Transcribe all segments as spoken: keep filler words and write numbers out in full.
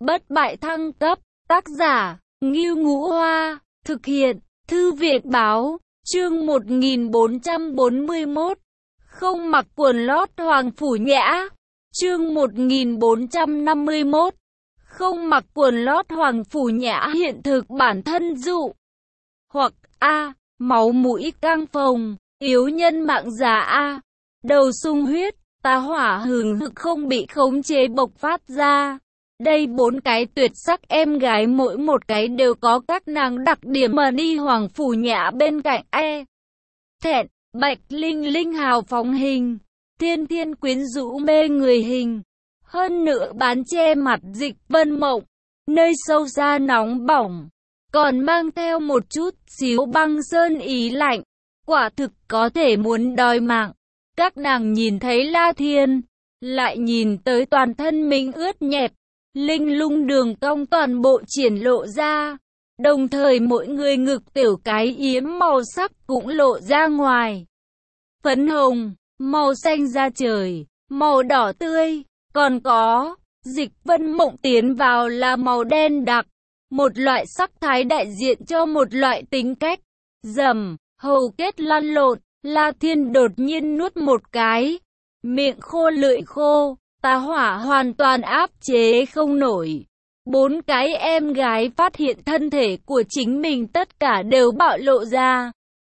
bất bại thăng cấp, tác giả, Ngưu Ngũ Hoa, thực hiện, Thư viện Báo, chương một nghìn bốn trăm bốn mươi mốt, không mặc quần lót Hoàng Phủ Nhã, chương một nghìn bốn trăm năm mươi mốt, không mặc quần lót Hoàng Phủ Nhã hiện thực bản thân dụ, hoặc A, máu mũi căng phồng, yếu nhân mạng già A, đầu sung huyết, tá hỏa hừng hực không bị khống chế bộc phát ra. Đây bốn cái tuyệt sắc em gái mỗi một cái đều có các nàng đặc điểm mà đi Hoàng Phủ Nhã bên cạnh e. Thẹn, Bạch Linh Linh hào phóng hình, Thiên Thiên quyến rũ mê người hình. Hơn nữa bán che mặt Dịch Vân Mộng, nơi sâu xa nóng bỏng, còn mang theo một chút xíu băng sơn ý lạnh, quả thực có thể muốn đòi mạng. Các nàng nhìn thấy La Thiên, lại nhìn tới toàn thân mình ướt nhẹp, linh lung đường cong toàn bộ triển lộ ra, đồng thời mỗi người ngực tiểu cái yếm màu sắc cũng lộ ra ngoài. Phấn hồng, màu xanh da trời, màu đỏ tươi, còn có Dịch Vân Mộng tiến vào là màu đen đặc, một loại sắc thái đại diện cho một loại tính cách. Dầm, hầu kết lăn lộn, La Thiên đột nhiên nuốt một cái, miệng khô lưỡi khô, tá hỏa hoàn toàn áp chế không nổi. Bốn cái em gái phát hiện thân thể của chính mình tất cả đều bạo lộ ra.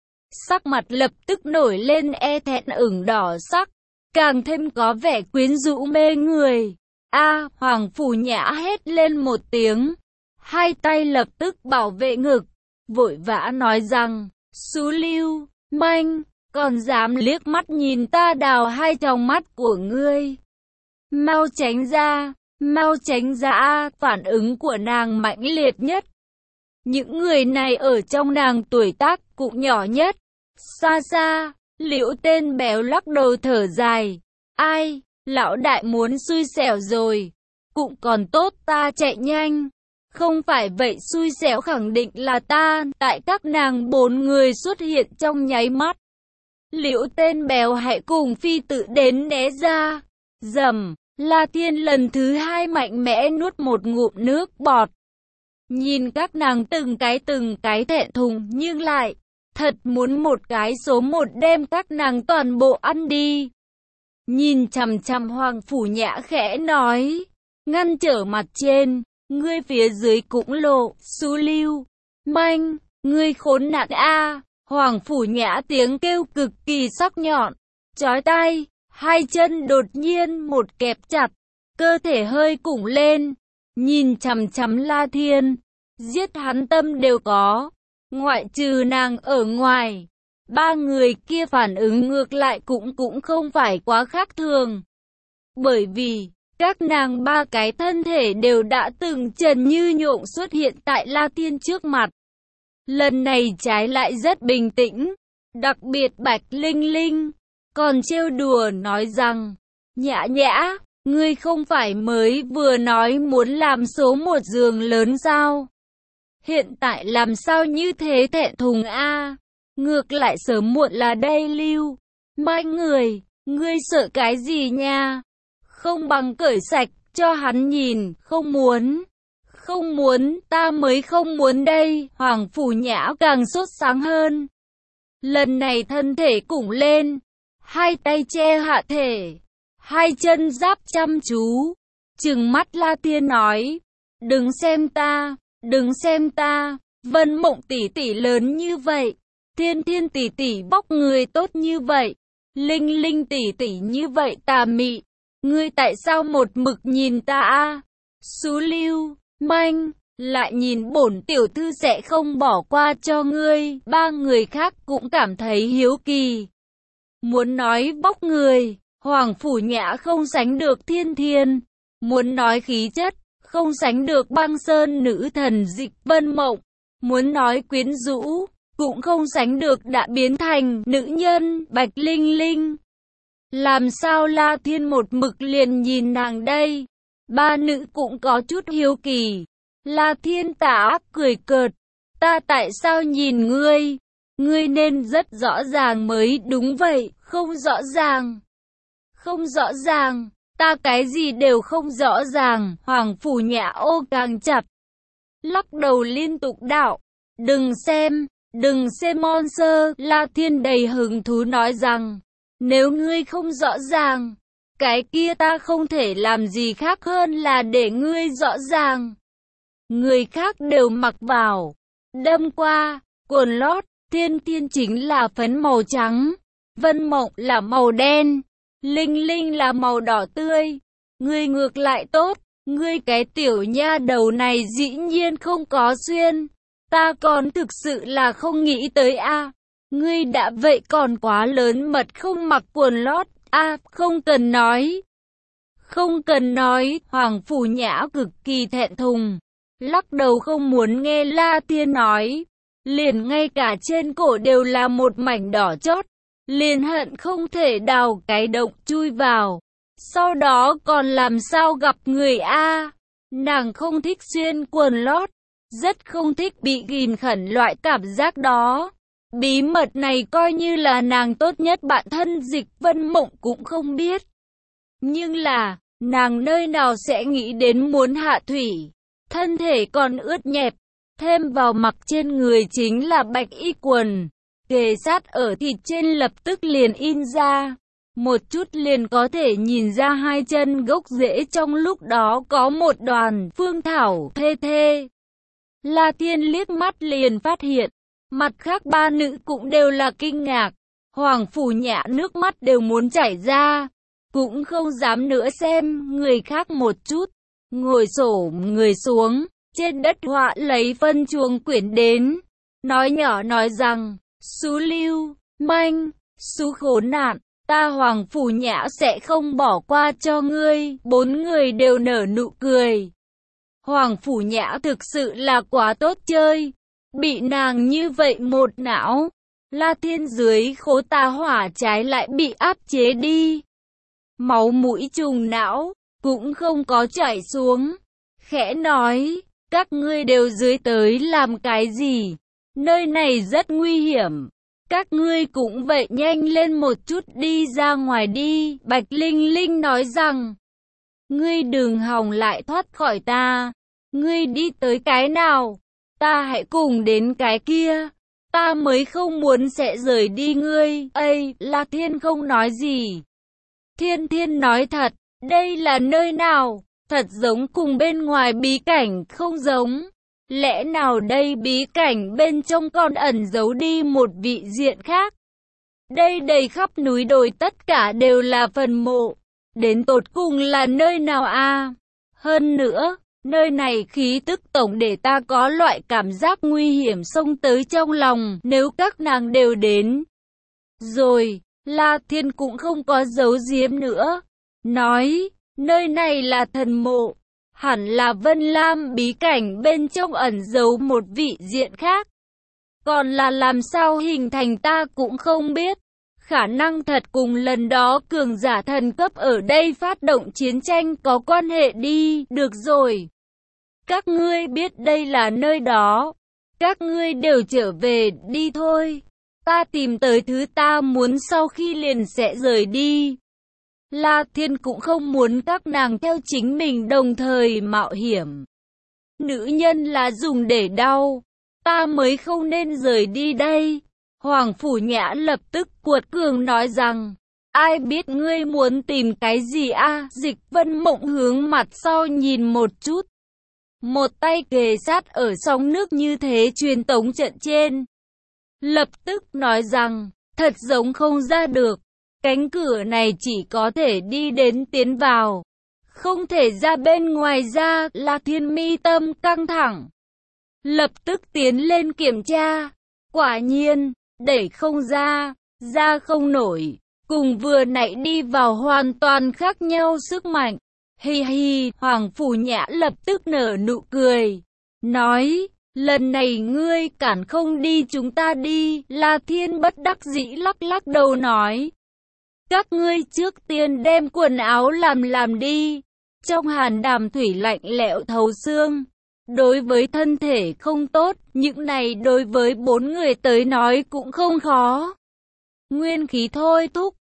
Sắc mặt lập tức nổi lên e thẹn ửng đỏ sắc, càng thêm có vẻ quyến rũ mê người. A, Hoàng Phủ Nhã hét lên một tiếng, hai tay lập tức bảo vệ ngực, vội vã nói rằng, xú lưu, manh, còn dám liếc mắt nhìn ta đào hai tròng mắt của ngươi. Mau tránh ra, mau tránh ra. Phản ứng của nàng mãnh liệt nhất. Những người này ở trong nàng tuổi tác cũng nhỏ nhất. Xa xa, Liễu tên béo lắc đầu thở dài. Ai, lão đại muốn xui xẻo rồi. Cũng còn tốt ta chạy nhanh. Không phải vậy xui xẻo khẳng định là ta. Tại các nàng bốn người xuất hiện trong nháy mắt, Liễu tên béo hãy cùng phi tự đến né ra. Dầm, La Thiên lần thứ hai mạnh mẽ nuốt một ngụm nước bọt. Nhìn các nàng từng cái từng cái thẹn thùng nhưng lại thật muốn một cái số một đem các nàng toàn bộ ăn đi. Nhìn chằm chằm Hoàng Phủ Nhã khẽ nói, ngăn trở mặt trên, ngươi phía dưới cũng lộ, xú lưu, manh, ngươi khốn nạn a. Hoàng Phủ Nhã tiếng kêu cực kỳ sắc nhọn, chói tai, hai chân đột nhiên một kẹp chặt, cơ thể hơi củng lên, nhìn chằm chằm La Thiên, giết hắn tâm đều có, ngoại trừ nàng ở ngoài. Ba người kia phản ứng ngược lại cũng cũng không phải quá khác thường, bởi vì các nàng ba cái thân thể đều đã từng trần như nhộng xuất hiện tại La Thiên trước mặt. Lần này trái lại rất bình tĩnh, đặc biệt Bạch Linh Linh còn trêu đùa nói rằng, Nhã Nhã, ngươi không phải mới vừa nói muốn làm số một giường lớn sao? Hiện tại làm sao như thế thẹn thùng a? Ngược lại sớm muộn là đây lưu. Mọi người, ngươi sợ cái gì nha? Không bằng cởi sạch cho hắn nhìn, không muốn. Không muốn, ta mới không muốn đây. Hoàng Phủ Nhã càng sốt sáng hơn. Lần này thân thể củng lên, hai tay che hạ thể, hai chân giáp chăm chú, trừng mắt La Thiên nói, đừng xem ta, đừng xem ta, Vân Mộng tỷ tỷ lớn như vậy, Thiên Thiên tỷ tỷ bóc người tốt như vậy, Linh Linh tỷ tỷ như vậy tà mị, ngươi tại sao một mực nhìn ta a? Xú lưu, manh, lại nhìn bổn tiểu thư sẽ không bỏ qua cho ngươi. Ba người khác cũng cảm thấy hiếu kỳ. Muốn nói bóc người, Hoàng Phủ Nhã không sánh được Thiên Thiên. Muốn nói khí chất, không sánh được băng sơn nữ thần Dịch Vân Mộng. Muốn nói quyến rũ, cũng không sánh được đã biến thành nữ nhân Bạch Linh Linh. Làm sao La Thiên một mực liền nhìn nàng đây? Ba nữ cũng có chút hiếu kỳ. La Thiên tả cười cợt, ta tại sao nhìn ngươi? Ngươi nên rất rõ ràng mới đúng vậy, không rõ ràng. Không rõ ràng, Ta cái gì đều không rõ ràng. Hoàng Phủ Nhã ô càng chặt, lắc đầu liên tục đạo. Đừng xem, đừng xem monster. La Thiên đầy hứng thú nói rằng, nếu ngươi không rõ ràng, cái kia ta không thể làm gì khác hơn là để ngươi rõ ràng. Người khác đều mặc vào, đâm qua, quần lót, Thiên Thiên chính là phấn màu trắng, Vân Mộng là màu đen, Linh Linh là màu đỏ tươi. Ngươi ngược lại tốt, ngươi cái tiểu nha đầu này dĩ nhiên không có xuyên. Ta còn thực sự là không nghĩ tới a. À. Ngươi đã vậy còn quá lớn mật không mặc quần lót, a à, không cần nói. Không cần nói, Hoàng Phủ Nhã cực kỳ thẹn thùng, lắc đầu không muốn nghe La Thiên nói. Liền ngay cả trên cổ đều là một mảnh đỏ chót, liền hận không thể đào cái động chui vào. Sau đó còn làm sao gặp người a? À. Nàng không thích xuyên quần lót, rất không thích bị ghim khẩn loại cảm giác đó. Bí mật này coi như là nàng tốt nhất bạn thân Dịch Vân Mộng cũng không biết. Nhưng là, nàng nơi nào sẽ nghĩ đến muốn hạ thủy, thân thể còn ướt nhẹp, thêm vào mặc trên người chính là bạch y quần, kề sát ở thịt trên lập tức liền in ra. Một chút liền có thể nhìn ra hai chân gốc rễ trong lúc đó có một đoàn phương thảo thê thê. La Thiên liếc mắt liền phát hiện, mặt khác ba nữ cũng đều là kinh ngạc. Hoàng Phủ Nhã nước mắt đều muốn chảy ra, cũng không dám nữa xem người khác một chút. Ngồi xổm người xuống, trên đất họa lấy phân chuông quyển đến, nói nhỏ nói rằng, xú lưu, manh, xú khốn nạn, ta Hoàng Phủ Nhã sẽ không bỏ qua cho ngươi. Bốn người đều nở nụ cười. Hoàng Phủ Nhã thực sự là quá tốt chơi, bị nàng như vậy một não. La Thiên dưới khố tà hỏa trái lại bị áp chế đi. Máu mũi trùng não, cũng không có chảy xuống. Khẽ nói, các ngươi đều dưới tới làm cái gì? Nơi này rất nguy hiểm. Các ngươi cũng vậy nhanh lên một chút đi ra ngoài đi. Bạch Linh Linh nói rằng, ngươi đừng hòng lại thoát khỏi ta. Ngươi đi tới cái nào, ta hãy cùng đến cái kia. Ta mới không muốn sẽ rời đi ngươi. Ây, La Thiên không nói gì. Thiên Thiên nói thật, đây là nơi nào? Thật giống cùng bên ngoài bí cảnh không giống. Lẽ nào đây bí cảnh bên trong còn ẩn giấu đi một vị diện khác? Đây đầy khắp núi đồi tất cả đều là phần mộ. Đến tột cùng là nơi nào a? À? Hơn nữa, nơi này khí tức tổng để ta có loại cảm giác nguy hiểm xông tới trong lòng nếu các nàng đều đến. Rồi, La Thiên cũng không có giấu giếm nữa. Nói, nơi này là thần mộ. Hẳn là Vân Lam bí cảnh bên trong ẩn giấu một vị diện khác. Còn là làm sao hình thành ta cũng không biết. Khả năng thật cùng lần đó cường giả thần cấp ở đây phát động chiến tranh có quan hệ đi. Được rồi. Các ngươi biết đây là nơi đó. Các ngươi đều trở về đi thôi. Ta tìm tới thứ ta muốn sau khi liền sẽ rời đi. La Thiên cũng không muốn các nàng theo chính mình đồng thời mạo hiểm. Nữ nhân là dùng để đau. Ta mới không nên rời đi đây. Hoàng Phủ Nhã lập tức cuột cường nói rằng, ai biết ngươi muốn tìm cái gì a? À? Dịch Vân Mộng hướng mặt sau nhìn một chút. Một tay kề sát ở sóng nước như thế truyền tống trận trên. Lập tức nói rằng, thật giống không ra được. Cánh cửa này chỉ có thể đi đến tiến vào, không thể ra bên ngoài ra. La Thiên mi tâm căng thẳng, lập tức tiến lên kiểm tra. Quả nhiên, đẩy không ra, ra không nổi, cùng vừa nãy đi vào hoàn toàn khác nhau sức mạnh. Hi hi, Hoàng Phủ Nhã lập tức nở nụ cười, nói, lần này ngươi cản không đi chúng ta đi. La Thiên bất đắc dĩ lắc lắc đầu nói, các ngươi trước tiên đem quần áo làm làm đi. Trong hàn đàm thủy lạnh lẽo thấu xương, đối với thân thể không tốt, những này đối với bốn người tới nói cũng không khó. Nguyên khí thôi thúc,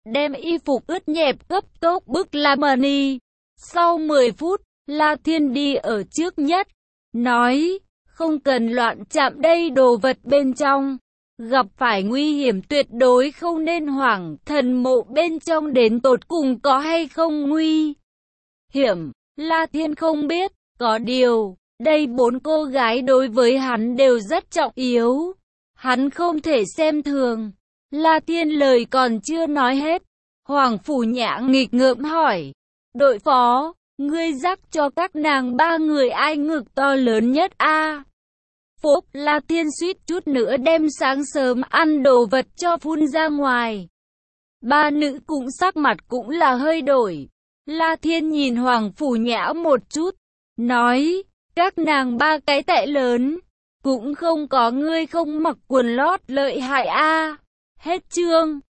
đem y phục ướt nhẹp cấp tốc bức La Mani. Sau mười phút, La Thiên đi ở trước nhất, nói, không cần loạn chạm đây đồ vật bên trong. Gặp phải nguy hiểm tuyệt đối không nên hoảng, thần mộ bên trong đến tột cùng có hay không nguy hiểm. La Thiên không biết, có điều, đây bốn cô gái đối với hắn đều rất trọng yếu. Hắn không thể xem thường. La Thiên lời còn chưa nói hết. Hoàng Phủ Nhã nghịch ngợm hỏi, đội phó, ngươi dắt cho các nàng ba người ai ngực to lớn nhất a? Phốp, La Thiên suýt chút nữa đem sáng sớm ăn đồ vật cho phun ra ngoài. Ba nữ cũng sắc mặt cũng là hơi đổi. La Thiên nhìn Hoàng Phủ Nhã một chút, nói, các nàng ba cái tệ lớn, cũng không có ngươi không mặc quần lót lợi hại a. Hết chương.